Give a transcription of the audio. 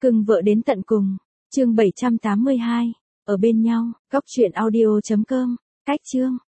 Cưng vợ đến tận cùng. Chương 782. Ở bên nhau. Góc truyện audio.com. Cách chương.